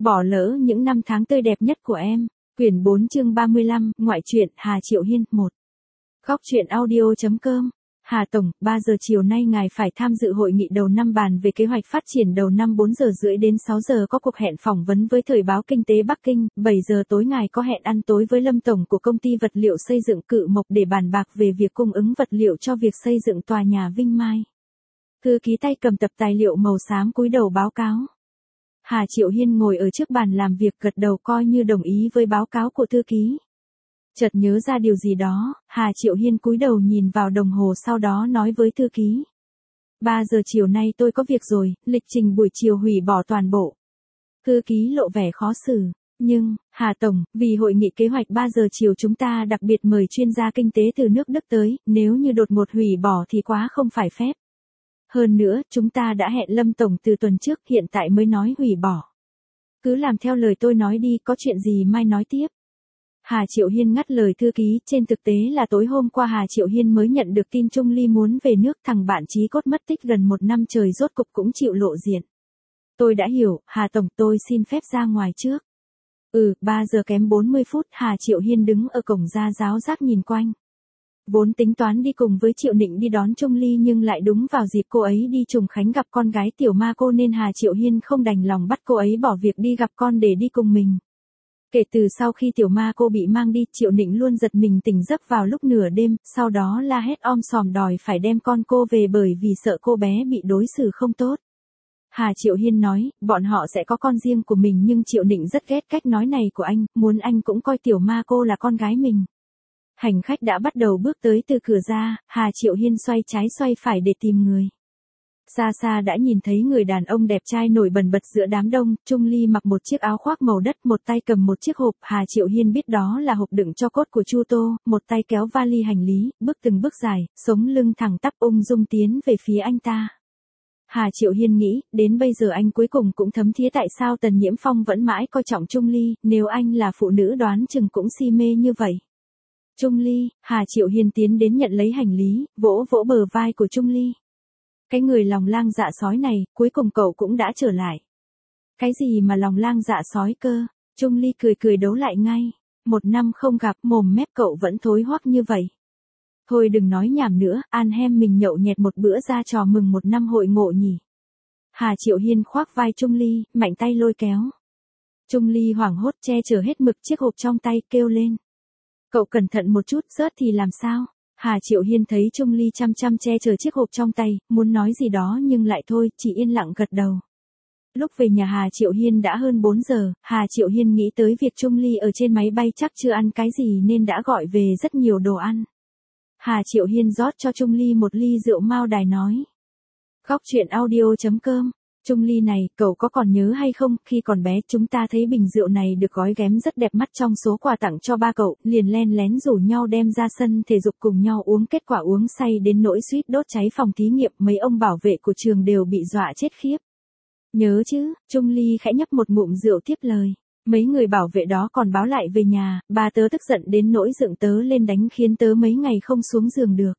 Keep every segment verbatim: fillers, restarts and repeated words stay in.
Bỏ lỡ những năm tháng tươi đẹp nhất của em. Quyển bốn chương ba mươi lăm, ngoại truyện, Hà Triệu Hiên, một. Góc truyện audio.com. Hà Tổng, ba giờ chiều nay ngài phải tham dự hội nghị đầu năm bàn về kế hoạch phát triển đầu năm. Bốn giờ rưỡi đến sáu giờ có cuộc hẹn phỏng vấn với Thời báo Kinh tế Bắc Kinh. Bảy giờ tối ngài có hẹn ăn tối với Lâm Tổng của công ty vật liệu xây dựng Cự Mộc để bàn bạc về việc cung ứng vật liệu cho việc xây dựng tòa nhà Vinh Mai. Thư ký tay cầm tập tài liệu màu xám cúi đầu báo cáo. Hà Triệu Hiên ngồi ở trước bàn làm việc gật đầu coi như đồng ý với báo cáo của thư ký. Chợt nhớ ra điều gì đó, Hà Triệu Hiên cúi đầu nhìn vào đồng hồ sau đó nói với thư ký. ba giờ chiều nay tôi có việc rồi, lịch trình buổi chiều hủy bỏ toàn bộ. Thư ký lộ vẻ khó xử. Nhưng, Hà Tổng, vì hội nghị kế hoạch ba giờ chiều chúng ta đặc biệt mời chuyên gia kinh tế từ nước Đức tới, nếu như đột ngột hủy bỏ thì quá không phải phép. Hơn nữa, chúng ta đã hẹn Lâm Tổng từ tuần trước, hiện tại mới nói hủy bỏ. Cứ làm theo lời tôi nói đi, có chuyện gì mai nói tiếp. Hà Triệu Hiên ngắt lời thư ký, trên thực tế là tối hôm qua Hà Triệu Hiên mới nhận được tin Trung Ly muốn về nước, thằng bạn chí cốt mất tích gần một năm trời rốt cục cũng chịu lộ diện. Tôi đã hiểu, Hà Tổng, tôi xin phép ra ngoài trước. Ừ, ba giờ kém bốn mươi phút, Hà Triệu Hiên đứng ở cổng ra giáo giác nhìn quanh. Vốn tính toán đi cùng với Triệu Nịnh đi đón Trung Ly nhưng lại đúng vào dịp cô ấy đi Trùng Khánh gặp con gái Tiểu Ma Cô nên Hà Triệu Hiên không đành lòng bắt cô ấy bỏ việc đi gặp con để đi cùng mình. Kể từ sau khi Tiểu Ma Cô bị mang đi, Triệu Nịnh luôn giật mình tỉnh giấc vào lúc nửa đêm, sau đó la hét om sòm đòi phải đem con cô về bởi vì sợ cô bé bị đối xử không tốt. Hà Triệu Hiên nói, bọn họ sẽ có con riêng của mình nhưng Triệu Nịnh rất ghét cách nói này của anh, muốn anh cũng coi Tiểu Ma Cô là con gái mình. Hành khách đã bắt đầu bước tới từ cửa ra, Hà Triệu Hiên xoay trái xoay phải để tìm người. Xa xa đã nhìn thấy người đàn ông đẹp trai nổi bần bật giữa đám đông, Trung Ly mặc một chiếc áo khoác màu đất, một tay cầm một chiếc hộp, Hà Triệu Hiên biết đó là hộp đựng tro cốt của Chu Tô, một tay kéo vali hành lý, bước từng bước dài, sống lưng thẳng tắp ung dung tiến về phía anh ta. Hà Triệu Hiên nghĩ, đến bây giờ anh cuối cùng cũng thấm thía tại sao Tần Nhiễm Phong vẫn mãi coi trọng Trung Ly, nếu anh là phụ nữ đoán chừng cũng si mê như vậy. Trung Ly, Hà Triệu Hiên tiến đến nhận lấy hành lý, vỗ vỗ bờ vai của Trung Ly. Cái người lòng lang dạ sói này, cuối cùng cậu cũng đã trở lại. Cái gì mà lòng lang dạ sói cơ? Trung Ly cười cười đấu lại ngay. Một năm không gặp, mồm mép cậu vẫn thối hoắc như vậy. Thôi đừng nói nhảm nữa, an hem mình nhậu nhẹt một bữa ra trò mừng một năm hội ngộ nhỉ. Hà Triệu Hiên khoác vai Trung Ly, mạnh tay lôi kéo. Trung Ly hoảng hốt che chở hết mực chiếc hộp trong tay, kêu lên. Cậu cẩn thận một chút, rớt thì làm sao? Hà Triệu Hiên thấy Trung Ly chăm chăm che chở chiếc hộp trong tay, muốn nói gì đó nhưng lại thôi, chỉ yên lặng gật đầu. Lúc về nhà Hà Triệu Hiên đã hơn bốn giờ, Hà Triệu Hiên nghĩ tới việc Trung Ly ở trên máy bay chắc chưa ăn cái gì nên đã gọi về rất nhiều đồ ăn. Hà Triệu Hiên rót cho Trung Ly một ly rượu Mao Đài nói. Góc truyện audio.com. Trung Ly này, cậu có còn nhớ hay không, khi còn bé chúng ta thấy bình rượu này được gói ghém rất đẹp mắt trong số quà tặng cho ba cậu, liền len lén rủ nhau đem ra sân thể dục cùng nhau uống, kết quả uống say đến nỗi suýt đốt cháy phòng thí nghiệm, mấy ông bảo vệ của trường đều bị dọa chết khiếp. Nhớ chứ, Trung Ly khẽ nhấp một ngụm rượu tiếp lời. Mấy người bảo vệ đó còn báo lại về nhà, ba tớ tức giận đến nỗi dựng tớ lên đánh khiến tớ mấy ngày không xuống giường được.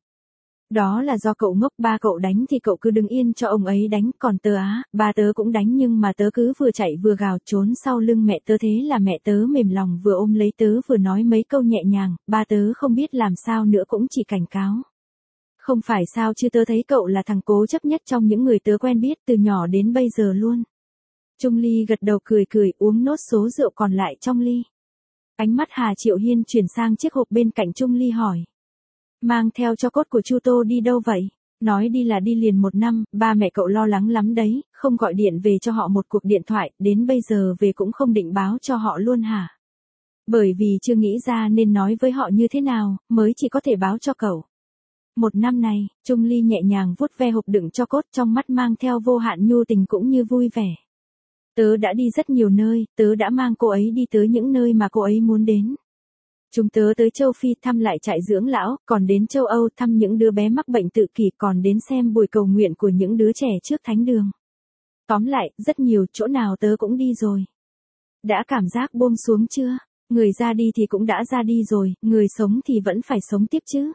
Đó là do cậu ngốc, ba cậu đánh thì cậu cứ đứng yên cho ông ấy đánh, còn tớ á, ba tớ cũng đánh nhưng mà tớ cứ vừa chạy vừa gào trốn sau lưng mẹ tớ, thế là mẹ tớ mềm lòng vừa ôm lấy tớ vừa nói mấy câu nhẹ nhàng, ba tớ không biết làm sao nữa cũng chỉ cảnh cáo. Không phải sao chứ, tớ thấy cậu là thằng cố chấp nhất trong những người tớ quen biết từ nhỏ đến bây giờ luôn. Trung Ly gật đầu cười cười uống nốt số rượu còn lại trong ly. Ánh mắt Hà Triệu Hiên chuyển sang chiếc hộp bên cạnh Trung Ly hỏi. Mang theo cho cốt của Chu Tô đi đâu vậy? Nói đi là đi liền một năm, ba mẹ cậu lo lắng lắm đấy, không gọi điện về cho họ một cuộc điện thoại, đến bây giờ về cũng không định báo cho họ luôn hả? Bởi vì chưa nghĩ ra nên nói với họ như thế nào, mới chỉ có thể báo cho cậu. Một năm này, Trung Ly nhẹ nhàng vuốt ve hộp đựng cho cốt, trong mắt mang theo vô hạn nhu tình cũng như vui vẻ. Tớ đã đi rất nhiều nơi, tớ đã mang cô ấy đi tới những nơi mà cô ấy muốn đến. Chúng tớ tới châu Phi thăm lại trại dưỡng lão, còn đến châu Âu thăm những đứa bé mắc bệnh tự kỷ, còn đến xem buổi cầu nguyện của những đứa trẻ trước thánh đường. Tóm lại, rất nhiều chỗ nào tớ cũng đi rồi. Đã cảm giác buông xuống chưa? Người ra đi thì cũng đã ra đi rồi, người sống thì vẫn phải sống tiếp chứ.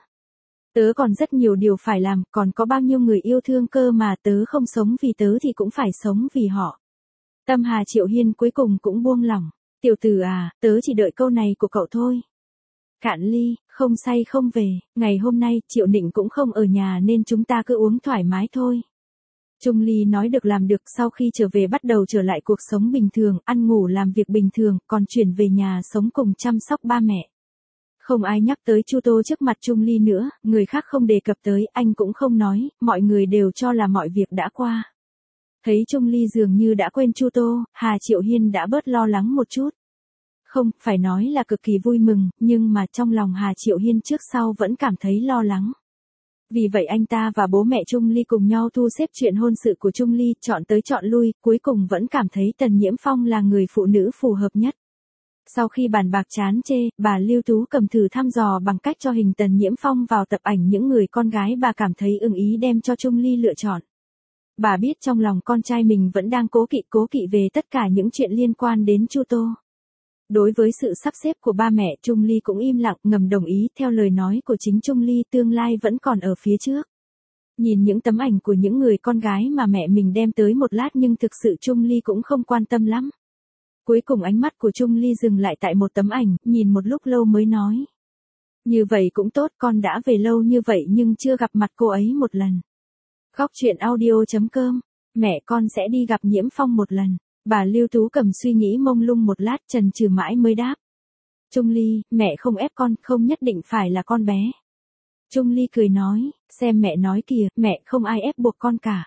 Tớ còn rất nhiều điều phải làm, còn có bao nhiêu người yêu thương cơ mà, tớ không sống vì tớ thì cũng phải sống vì họ. Tâm Hà Triệu Hiên cuối cùng cũng buông lỏng. Tiểu tử à, tớ chỉ đợi câu này của cậu thôi. Cạn ly, không say không về, ngày hôm nay Triệu Nịnh cũng không ở nhà nên chúng ta cứ uống thoải mái thôi. Trung Ly nói được làm được, sau khi trở về bắt đầu trở lại cuộc sống bình thường, ăn ngủ làm việc bình thường, còn chuyển về nhà sống cùng chăm sóc ba mẹ. Không ai nhắc tới Chu Tô trước mặt Trung Ly nữa, người khác không đề cập tới, anh cũng không nói, mọi người đều cho là mọi việc đã qua. Thấy Trung Ly dường như đã quên Chu Tô, Hà Triệu Hiên đã bớt lo lắng một chút. Không, phải nói là cực kỳ vui mừng, nhưng mà trong lòng Hà Triệu Hiên trước sau vẫn cảm thấy lo lắng. Vì vậy anh ta và bố mẹ Trung Ly cùng nhau thu xếp chuyện hôn sự của Trung Ly, chọn tới chọn lui, cuối cùng vẫn cảm thấy Tần Nhiễm Phong là người phụ nữ phù hợp nhất. Sau khi bàn bạc chán chê, bà Lưu Tú cầm thử thăm dò bằng cách cho hình Tần Nhiễm Phong vào tập ảnh những người con gái bà cảm thấy ưng ý đem cho Trung Ly lựa chọn. Bà biết trong lòng con trai mình vẫn đang cố kỵ cố kỵ về tất cả những chuyện liên quan đến Chu Tô. Đối với sự sắp xếp của ba mẹ, Trung Ly cũng im lặng ngầm đồng ý theo lời nói của chính Trung Ly, tương lai vẫn còn ở phía trước. Nhìn những tấm ảnh của những người con gái mà mẹ mình đem tới một lát nhưng thực sự Trung Ly cũng không quan tâm lắm. Cuối cùng ánh mắt của Trung Ly dừng lại tại một tấm ảnh, nhìn một lúc lâu mới nói. Như vậy cũng tốt, con đã về lâu như vậy nhưng chưa gặp mặt cô ấy một lần. Góc truyện audio chấm com, mẹ con sẽ đi gặp Nhiễm Phong một lần. Bà Lưu Tú cầm suy nghĩ mông lung một lát chần chừ mãi mới đáp. Trung Ly, mẹ không ép con, không nhất định phải là con bé. Trung Ly cười nói, xem mẹ nói kìa, mẹ không ai ép buộc con cả.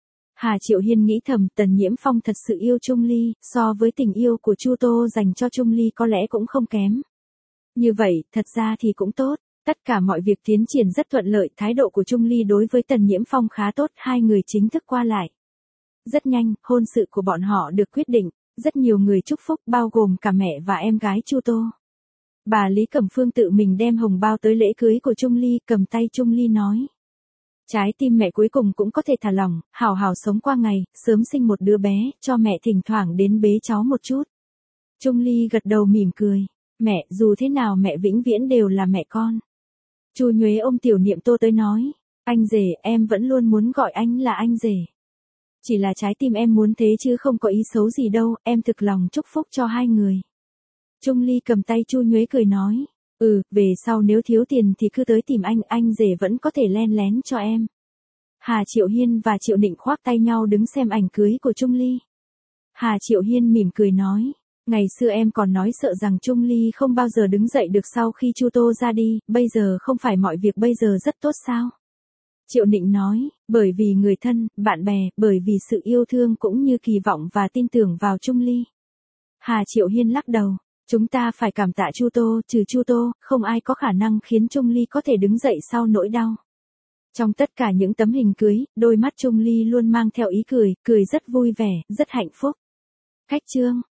Hà Triệu Hiên nghĩ thầm, Tần Nhiễm Phong thật sự yêu Trung Ly, so với tình yêu của Chu Tô dành cho Trung Ly có lẽ cũng không kém. Như vậy, thật ra thì cũng tốt, tất cả mọi việc tiến triển rất thuận lợi, thái độ của Trung Ly đối với Tần Nhiễm Phong khá tốt, hai người chính thức qua lại. Rất nhanh, hôn sự của bọn họ được quyết định, rất nhiều người chúc phúc bao gồm cả mẹ và em gái Chu Tô. Bà Lý Cẩm Phương tự mình đem hồng bao tới lễ cưới của Trung Ly, cầm tay Trung Ly nói. Trái tim mẹ cuối cùng cũng có thể thả lỏng, hào hào sống qua ngày, sớm sinh một đứa bé, cho mẹ thỉnh thoảng đến bế cháu một chút. Trung Ly gật đầu mỉm cười. Mẹ, dù thế nào mẹ vĩnh viễn đều là mẹ con. Chu Nhuế ôm Tiểu Niệm Tô tới nói. Anh rể, em vẫn luôn muốn gọi anh là anh rể. Chỉ là trái tim em muốn thế chứ không có ý xấu gì đâu, em thực lòng chúc phúc cho hai người. Trung Ly cầm tay Chu Nhuế cười nói. Ừ, về sau nếu thiếu tiền thì cứ tới tìm anh, anh rể vẫn có thể len lén cho em. Hà Triệu Hiên và Triệu Nịnh khoác tay nhau đứng xem ảnh cưới của Trung Ly. Hà Triệu Hiên mỉm cười nói. Ngày xưa em còn nói sợ rằng Trung Ly không bao giờ đứng dậy được sau khi Chu Tô ra đi, bây giờ không phải mọi việc bây giờ rất tốt sao? Triệu Nịnh nói, bởi vì người thân, bạn bè, bởi vì sự yêu thương cũng như kỳ vọng và tin tưởng vào Trung Ly. Hà Triệu Hiên lắc đầu, chúng ta phải cảm tạ Chu Tô, trừ Chu Tô, không ai có khả năng khiến Trung Ly có thể đứng dậy sau nỗi đau. Trong tất cả những tấm hình cưới, đôi mắt Trung Ly luôn mang theo ý cười, cười rất vui vẻ, rất hạnh phúc. Cách chương